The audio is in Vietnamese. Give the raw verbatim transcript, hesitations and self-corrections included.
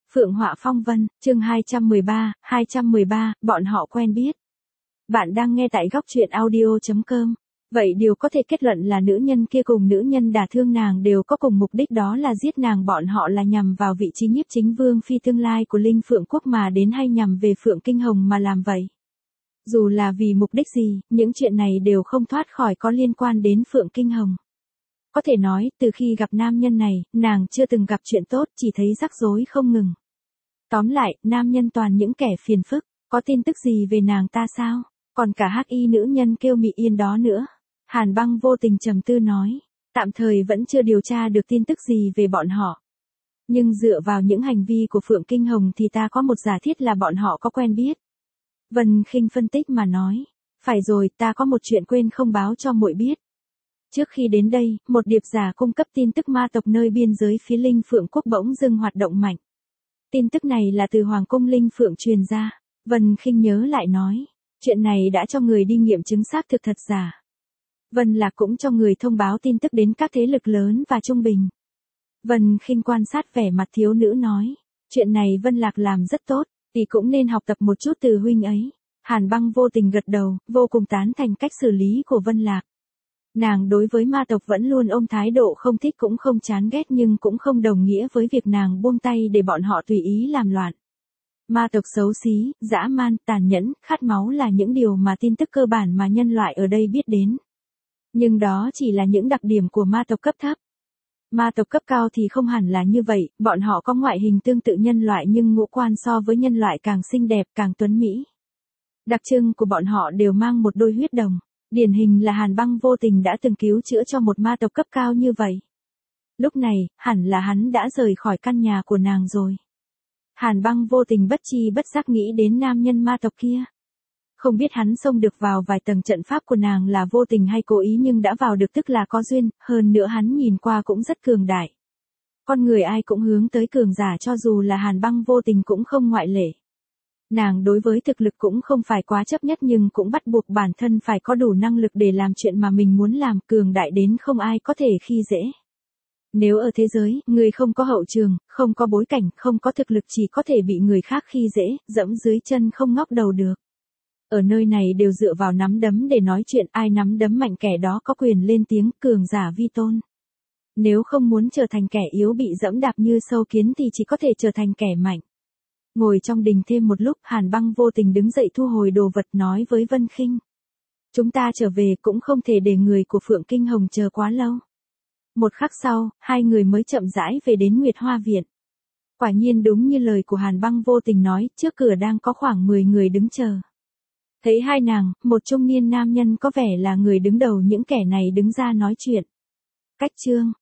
Phượng Họa Phong Vân, chương hai trăm mười ba, hai trăm mười ba, bọn họ quen biết. Bạn đang nghe tại góc truyện audio chấm com. Vậy điều có thể kết luận là nữ nhân kia cùng nữ nhân đả thương nàng đều có cùng mục đích, đó là giết nàng. Bọn họ là nhằm vào vị trí nhiếp chính vương phi tương lai của Linh Phượng Quốc mà đến, hay nhằm về Phượng Kinh Hồng mà làm vậy? Dù là vì mục đích gì, những chuyện này đều không thoát khỏi có liên quan đến Phượng Kinh Hồng. Có thể nói, từ khi gặp nam nhân này, nàng chưa từng gặp chuyện tốt, chỉ thấy rắc rối không ngừng. Tóm lại, nam nhân toàn những kẻ phiền phức. Có tin tức gì về nàng ta sao? Còn cả hắc y nữ nhân kêu Mị Yên đó nữa. Hàn Băng vô tình trầm tư nói. Tạm thời vẫn chưa điều tra được tin tức gì về bọn họ. Nhưng dựa vào những hành vi của Phượng Kinh Hồng thì ta có một giả thiết là bọn họ có quen biết. Vân Khinh phân tích mà nói. Phải rồi, ta có một chuyện quên không báo cho muội biết. Trước khi đến đây, một điệp giả cung cấp tin tức ma tộc nơi biên giới phía Linh Phượng Quốc bỗng dưng hoạt động mạnh. Tin tức này là từ Hoàng cung Linh Phượng truyền ra. Vân Khinh nhớ lại nói. Chuyện này đã cho người đi nghiệm chứng xác thực thật giả. Vân Lạc cũng cho người thông báo tin tức đến các thế lực lớn và trung bình. Vân Khinh quan sát vẻ mặt thiếu nữ nói. Chuyện này Vân Lạc làm rất tốt, thì cũng nên học tập một chút từ huynh ấy. Hàn Băng vô tình gật đầu, vô cùng tán thành cách xử lý của Vân Lạc. Nàng đối với ma tộc vẫn luôn ôm thái độ không thích cũng không chán ghét, nhưng cũng không đồng nghĩa với việc nàng buông tay để bọn họ tùy ý làm loạn. Ma tộc xấu xí, dã man, tàn nhẫn, khát máu là những điều mà tin tức cơ bản mà nhân loại ở đây biết đến. Nhưng đó chỉ là những đặc điểm của ma tộc cấp thấp. Ma tộc cấp cao thì không hẳn là như vậy, bọn họ có ngoại hình tương tự nhân loại nhưng ngũ quan so với nhân loại càng xinh đẹp, càng tuấn mỹ. Đặc trưng của bọn họ đều mang một đôi huyết đồng. Điển hình là Hàn Băng vô tình đã từng cứu chữa cho một ma tộc cấp cao như vậy. Lúc này, hẳn là hắn đã rời khỏi căn nhà của nàng rồi. Hàn Băng vô tình bất chi bất giác nghĩ đến nam nhân ma tộc kia. Không biết hắn xông được vào vài tầng trận pháp của nàng là vô tình hay cố ý, nhưng đã vào được tức là có duyên, hơn nữa hắn nhìn qua cũng rất cường đại. Con người ai cũng hướng tới cường giả, cho dù là Hàn Băng vô tình cũng không ngoại lệ. Nàng đối với thực lực cũng không phải quá chấp nhất, nhưng cũng bắt buộc bản thân phải có đủ năng lực để làm chuyện mà mình muốn làm, cường đại đến không ai có thể khi dễ. Nếu ở thế giới, người không có hậu trường, không có bối cảnh, không có thực lực chỉ có thể bị người khác khi dễ, dẫm dưới chân không ngóc đầu được. Ở nơi này đều dựa vào nắm đấm để nói chuyện, ai nắm đấm mạnh kẻ đó có quyền lên tiếng, cường giả vi tôn. Nếu không muốn trở thành kẻ yếu bị dẫm đạp như sâu kiến thì chỉ có thể trở thành kẻ mạnh. Ngồi trong đình thêm một lúc, Hàn Băng vô tình đứng dậy thu hồi đồ vật nói với Vân Khinh. Chúng ta trở về, cũng không thể để người của Phượng Kinh Hồng chờ quá lâu. Một khắc sau, hai người mới chậm rãi về đến Nguyệt Hoa Viện. Quả nhiên đúng như lời của Hàn Băng vô tình nói, trước cửa đang có khoảng mười người đứng chờ. Thấy hai nàng, một trung niên nam nhân có vẻ là người đứng đầu những kẻ này đứng ra nói chuyện. Cách chương,